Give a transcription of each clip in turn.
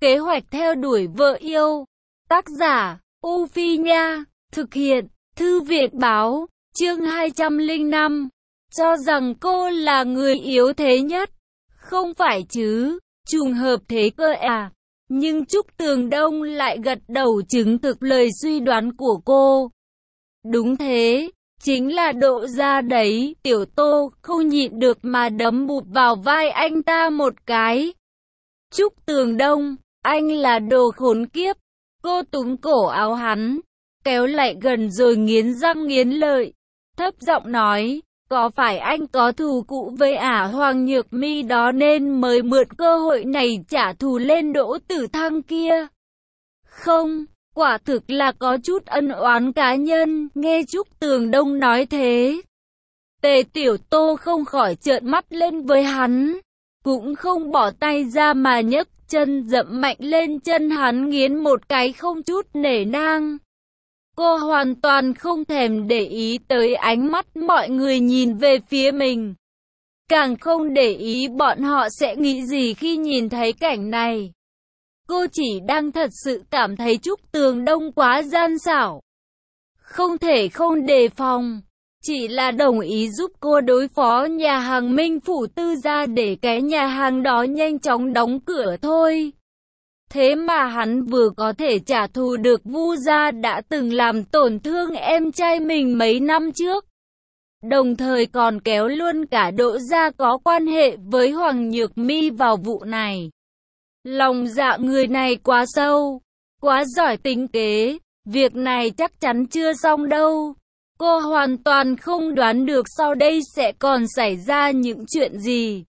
Kế hoạch theo đuổi vợ yêu. Tác giả, U Phi Nha. Thực hiện, Thư viện Báo. Chương 205. Cho rằng cô là người yếu thế nhất. Không phải chứ, trùng hợp thế cơ à. Nhưng Trúc Tường Đông lại gật đầu chứng thực lời suy đoán của cô. Đúng thế, chính là Độ Gia đấy. Tiểu Tô không nhịn được mà đấm bụp vào vai anh ta một cái. Trúc Tường Đông, anh là đồ khốn kiếp. Cô túm cổ áo hắn, kéo lại gần rồi nghiến răng nghiến lợi, thấp giọng nói, có phải anh có thù cũ với Hoàng Nhược Mi đó nên mới mượn cơ hội này trả thù lên Đỗ Tử Thăng kia? Không, quả thực là có chút ân oán cá nhân. Nghe Trúc Tường Đông nói thế, Tề Tiểu Tô không khỏi trợn mắt lên với hắn, cũng không bỏ tay ra mà nhấc chân dậm mạnh lên chân hắn nghiến một cái không chút nể nang. Cô hoàn toàn không thèm để ý tới ánh mắt mọi người nhìn về phía mình. Càng không để ý bọn họ sẽ nghĩ gì khi nhìn thấy cảnh này. Cô chỉ đang thật sự cảm thấy Trúc Tường Đông quá gian xảo. Không thể không đề phòng. Chỉ là đồng ý giúp cô đối phó nhà hàng Minh Phủ Tư gia để cái nhà hàng đó nhanh chóng đóng cửa thôi. Thế mà hắn vừa có thể trả thù được Vu gia đã từng làm tổn thương em trai mình mấy năm trước. Đồng thời còn kéo luôn cả Đỗ gia có quan hệ với Hoàng Nhược Mi vào vụ này. Lòng dạ người này quá sâu, quá giỏi tính kế, việc này chắc chắn chưa xong đâu. Cô hoàn toàn không đoán được sau đây sẽ còn xảy ra những chuyện gì.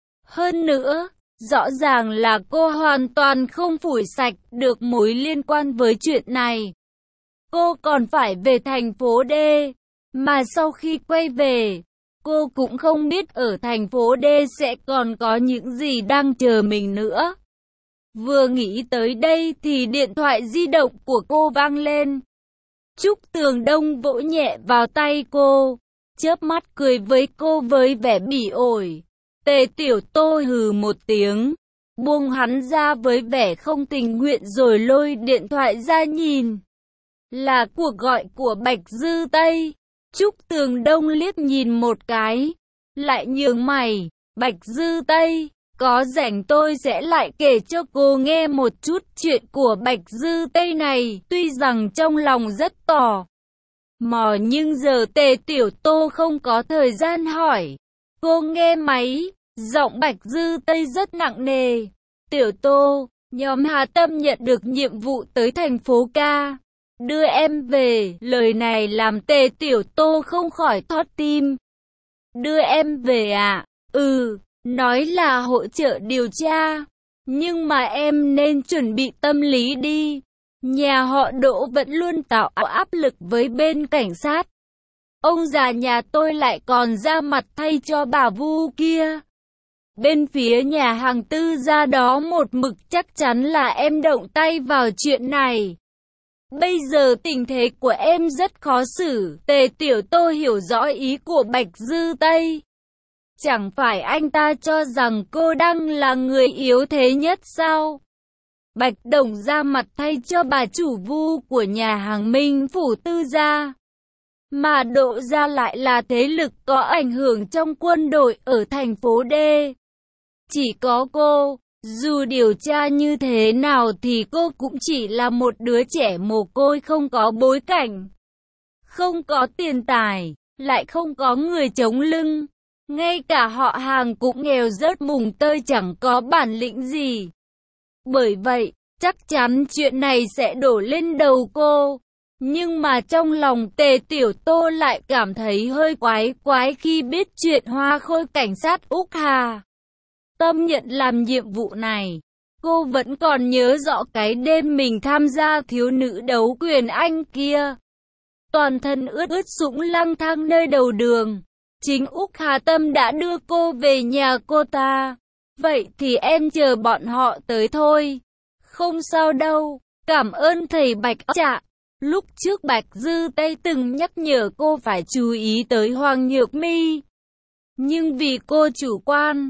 Hơn nữa, rõ ràng là cô hoàn toàn không phủi sạch được mối liên quan với chuyện này. Cô còn phải về thành phố D, mà sau khi quay về, cô cũng không biết ở thành phố D sẽ còn có những gì đang chờ mình nữa. Vừa nghĩ tới đây thì điện thoại di động của cô vang lên. Trúc Tường Đông vỗ nhẹ vào tay cô, chớp mắt cười với cô với vẻ bỉ ổi. Tề Tiểu Tô hừ một tiếng, buông hắn ra với vẻ không tình nguyện rồi lôi điện thoại ra nhìn. Là cuộc gọi của Bạch Dư Tây. Trúc Tường Đông liếc nhìn một cái, lại nhướng mày. Bạch Dư Tây, có rảnh tôi sẽ lại kể cho cô nghe một chút chuyện của Bạch Dư Tây này. Tuy rằng trong lòng rất tò mò nhưng giờ Tề Tiểu Tô không có thời gian hỏi. Cô nghe máy, giọng Bạch Dư Tây rất nặng nề. Tiểu Tô, nhóm Hà Tâm nhận được nhiệm vụ tới thành phố Ca, đưa em về. Lời này làm Tề Tiểu Tô không khỏi thót tim. Đưa em về à? Nói là hỗ trợ điều tra. Nhưng mà em nên chuẩn bị tâm lý đi. Nhà họ Đỗ vẫn luôn tạo áp lực với bên cảnh sát. Ông già nhà tôi lại còn ra mặt thay cho bà Vu kia. Bên phía nhà hàng Tư gia đó một mực chắc chắn là em động tay vào chuyện này. Bây giờ tình thế của em rất khó xử. Tề Tiểu Tô hiểu rõ ý của Bạch Dư Tây. Chẳng phải anh ta cho rằng cô đang là người yếu thế nhất sao? Bạch Đồng ra mặt thay cho bà chủ Vu của nhà hàng Minh Phủ Tư gia. Mà Đỗ gia lại là thế lực có ảnh hưởng trong quân đội ở thành phố D. Chỉ có cô, dù điều tra như thế nào thì cô cũng chỉ là một đứa trẻ mồ côi không có bối cảnh. Không có tiền tài, lại không có người chống lưng. Ngay cả họ hàng cũng nghèo rớt mùng tơi chẳng có bản lĩnh gì. Bởi vậy, chắc chắn chuyện này sẽ đổ lên đầu cô. Nhưng mà trong lòng Tề Tiểu Tô lại cảm thấy hơi quái quái khi biết chuyện Hoa Khôi cảnh sát Úc Hà Tâm nhận làm nhiệm vụ này. Cô vẫn còn nhớ rõ cái đêm mình tham gia thiếu nữ đấu quyền Anh kia. Toàn thân ướt ướt sũng lang thang nơi đầu đường. Chính Úc Hà Tâm đã đưa cô về nhà cô ta. Vậy thì em chờ bọn họ tới thôi. Không sao đâu. Cảm ơn thầy Bạch Trạ. Lúc trước Bạch Dư Tây từng nhắc nhở cô phải chú ý tới Hoàng Nhược Mi. Nhưng vì cô chủ quan,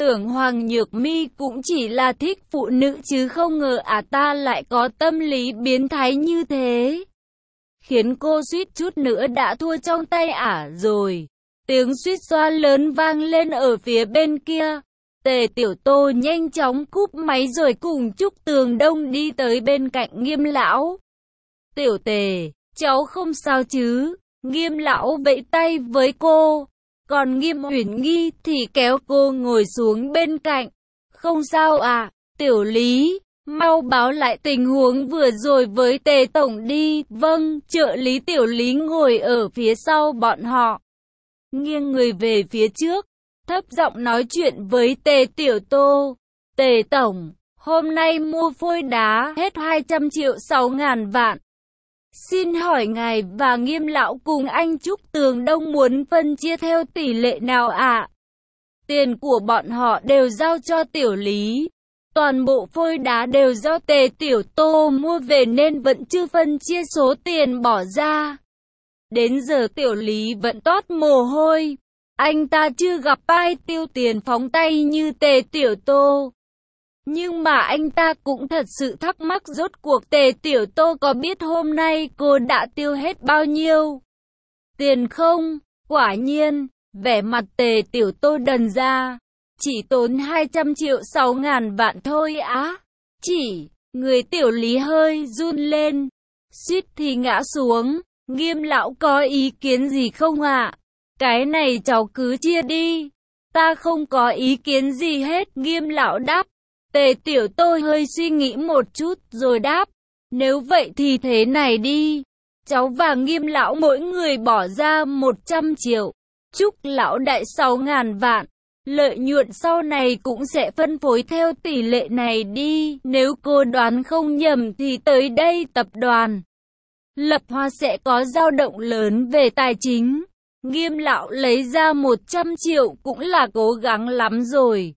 Tưởng Hoàng Nhược Mi cũng chỉ là thích phụ nữ chứ không ngờ ta lại có tâm lý biến thái như thế. Khiến cô suýt chút nữa đã thua trong tay rồi. Tiếng suýt xoa lớn vang lên ở phía bên kia. Tề Tiểu Tô nhanh chóng cúp máy rồi cùng Trúc Tường Đông đi tới bên cạnh Nghiêm lão. Tiểu Tề, cháu không sao chứ? Nghiêm lão vẫy tay với cô. Còn Nghiêm Uyển Nghi thì kéo cô ngồi xuống bên cạnh. Không sao Tiểu Lý, mau báo lại tình huống vừa rồi với Tề Tổng đi. Vâng, trợ lý Tiểu Lý ngồi ở phía sau bọn họ. Nghiêng người về phía trước, thấp giọng nói chuyện với Tề Tiểu Tô. Tề Tổng, hôm nay mua phôi đá hết 200 triệu 6.000 vạn. Xin hỏi ngài và Nghiêm lão cùng anh Trúc Tường Đông muốn phân chia theo tỷ lệ nào Tiền của bọn họ đều giao cho Tiểu Lý. Toàn bộ phôi đá đều do Tề Tiểu Tô mua về nên vẫn chưa phân chia số tiền bỏ ra. Đến giờ Tiểu Lý vẫn toát mồ hôi. Anh ta chưa gặp ai tiêu tiền phóng tay như Tề Tiểu Tô. Nhưng mà anh ta cũng thật sự thắc mắc rốt cuộc Tề Tiểu Tô có biết hôm nay cô đã tiêu hết bao nhiêu tiền không? Quả nhiên, vẻ mặt Tề Tiểu Tô đần ra. Chỉ tốn 200 triệu 6.000 vạn thôi người Tiểu Lý hơi run lên, suýt thì ngã xuống. Nghiêm lão có ý kiến gì không Cái này cháu cứ chia đi. Ta không có ý kiến gì hết, Nghiêm lão đáp. Tề Tiểu Tô hơi suy nghĩ một chút rồi đáp. Nếu vậy thì thế này đi. Cháu và Nghiêm lão mỗi người bỏ ra 100 triệu. Trúc lão đại 6.000 vạn. Lợi nhuận sau này cũng sẽ phân phối theo tỷ lệ này đi. Nếu cô đoán không nhầm thì tới đây tập đoàn Lập Hoa sẽ có dao động lớn về tài chính. Nghiêm lão lấy ra 100 triệu cũng là cố gắng lắm rồi.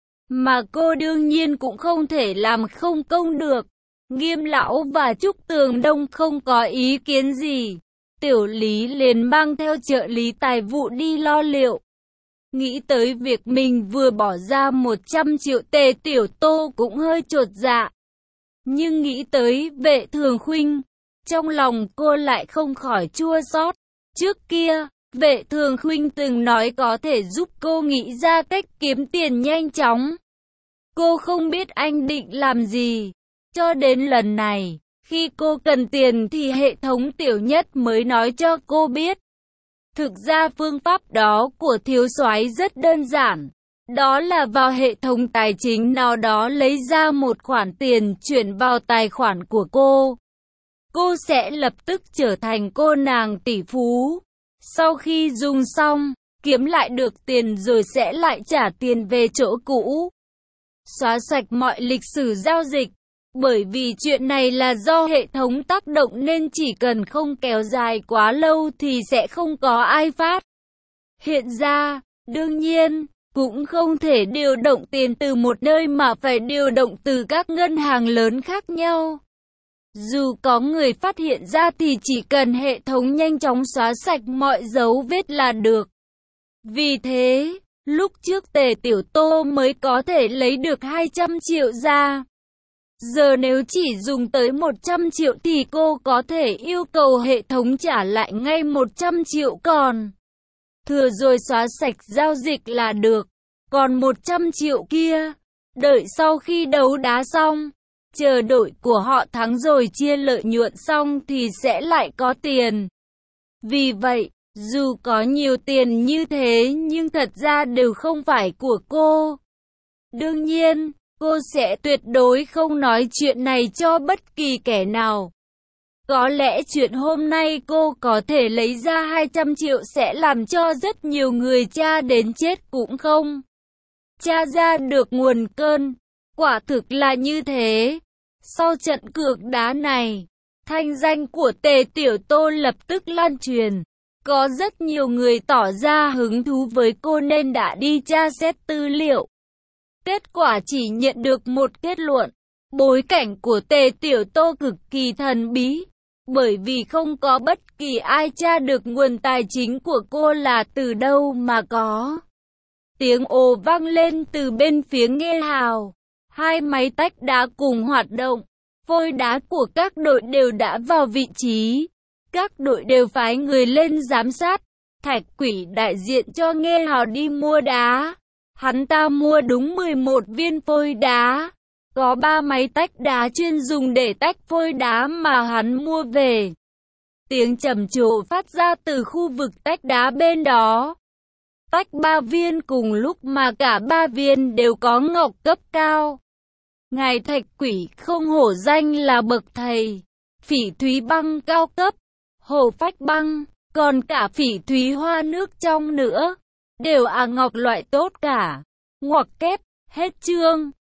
Mà cô đương nhiên cũng không thể làm không công được. Nghiêm lão và Trúc Tường Đông không có ý kiến gì. Tiểu Lý liền mang theo trợ lý tài vụ đi lo liệu. Nghĩ tới việc mình vừa bỏ ra 100 triệu, Tề Tiểu Tô cũng hơi chột dạ. Nhưng nghĩ tới Vệ Thường Khuynh, trong lòng cô lại không khỏi chua xót. Trước kia, Vệ Thường Khuynh từng nói có thể giúp cô nghĩ ra cách kiếm tiền nhanh chóng. Cô không biết anh định làm gì. Cho đến lần này, khi cô cần tiền thì hệ thống Tiểu Nhất mới nói cho cô biết. Thực ra phương pháp đó của thiếu soái rất đơn giản. Đó là vào hệ thống tài chính nào đó lấy ra một khoản tiền chuyển vào tài khoản của cô. Cô sẽ lập tức trở thành cô nàng tỷ phú. Sau khi dùng xong, kiếm lại được tiền rồi sẽ lại trả tiền về chỗ cũ. Xóa sạch mọi lịch sử giao dịch. Bởi vì chuyện này là do hệ thống tác động nên chỉ cần không kéo dài quá lâu thì sẽ không có ai phát hiện ra. Đương nhiên, cũng không thể điều động tiền từ một nơi mà phải điều động từ các ngân hàng lớn khác nhau. Dù có người phát hiện ra thì chỉ cần hệ thống nhanh chóng xóa sạch mọi dấu vết là được. Vì thế, lúc trước Tề Tiểu Tô mới có thể lấy được 200 triệu ra. Giờ nếu chỉ dùng tới 100 triệu thì cô có thể yêu cầu hệ thống trả lại ngay 100 triệu còn thừa rồi xóa sạch giao dịch là được. Còn 100 triệu kia, đợi sau khi đấu đá xong, chờ đội của họ thắng rồi chia lợi nhuận xong thì sẽ lại có tiền. Vì vậy, dù có nhiều tiền như thế nhưng thật ra đều không phải của cô. Đương nhiên, cô sẽ tuyệt đối không nói chuyện này cho bất kỳ kẻ nào. Có lẽ chuyện hôm nay cô có thể lấy ra 200 triệu sẽ làm cho rất nhiều người tra đến chết cũng không tra ra được nguồn cơn. Quả thực là như thế. Sau trận cược đá này, thanh danh của Tề Tiểu Tô lập tức lan truyền. Có rất nhiều người tỏ ra hứng thú với cô nên đã đi tra xét tư liệu. Kết quả chỉ nhận được một kết luận. Bối cảnh của Tề Tiểu Tô cực kỳ thần bí. Bởi vì không có bất kỳ ai tra được nguồn tài chính của cô là từ đâu mà có. tiếng ồ vang lên từ bên phía Nghe Hào. Hai máy tách đá cùng hoạt động. Phôi đá của các đội đều đã vào vị trí. Các đội đều phái người lên giám sát. Thạch Quỷ đại diện cho Nghe Hào đi mua đá. Hắn ta mua đúng 11 viên phôi đá. Có 3 máy tách đá chuyên dùng để tách phôi đá mà hắn mua về. Tiếng trầm trồ phát ra từ khu vực tách đá bên đó. Tách 3 viên cùng lúc mà cả 3 viên đều có ngọc cấp cao. Ngài Thạch Quỷ không hổ danh là bậc thầy. Phỉ thúy băng cao cấp, hồ phách băng, còn cả phỉ thúy hoa nước trong nữa. Đều ngọc loại tốt cả. Ngoặc kép, hết chương.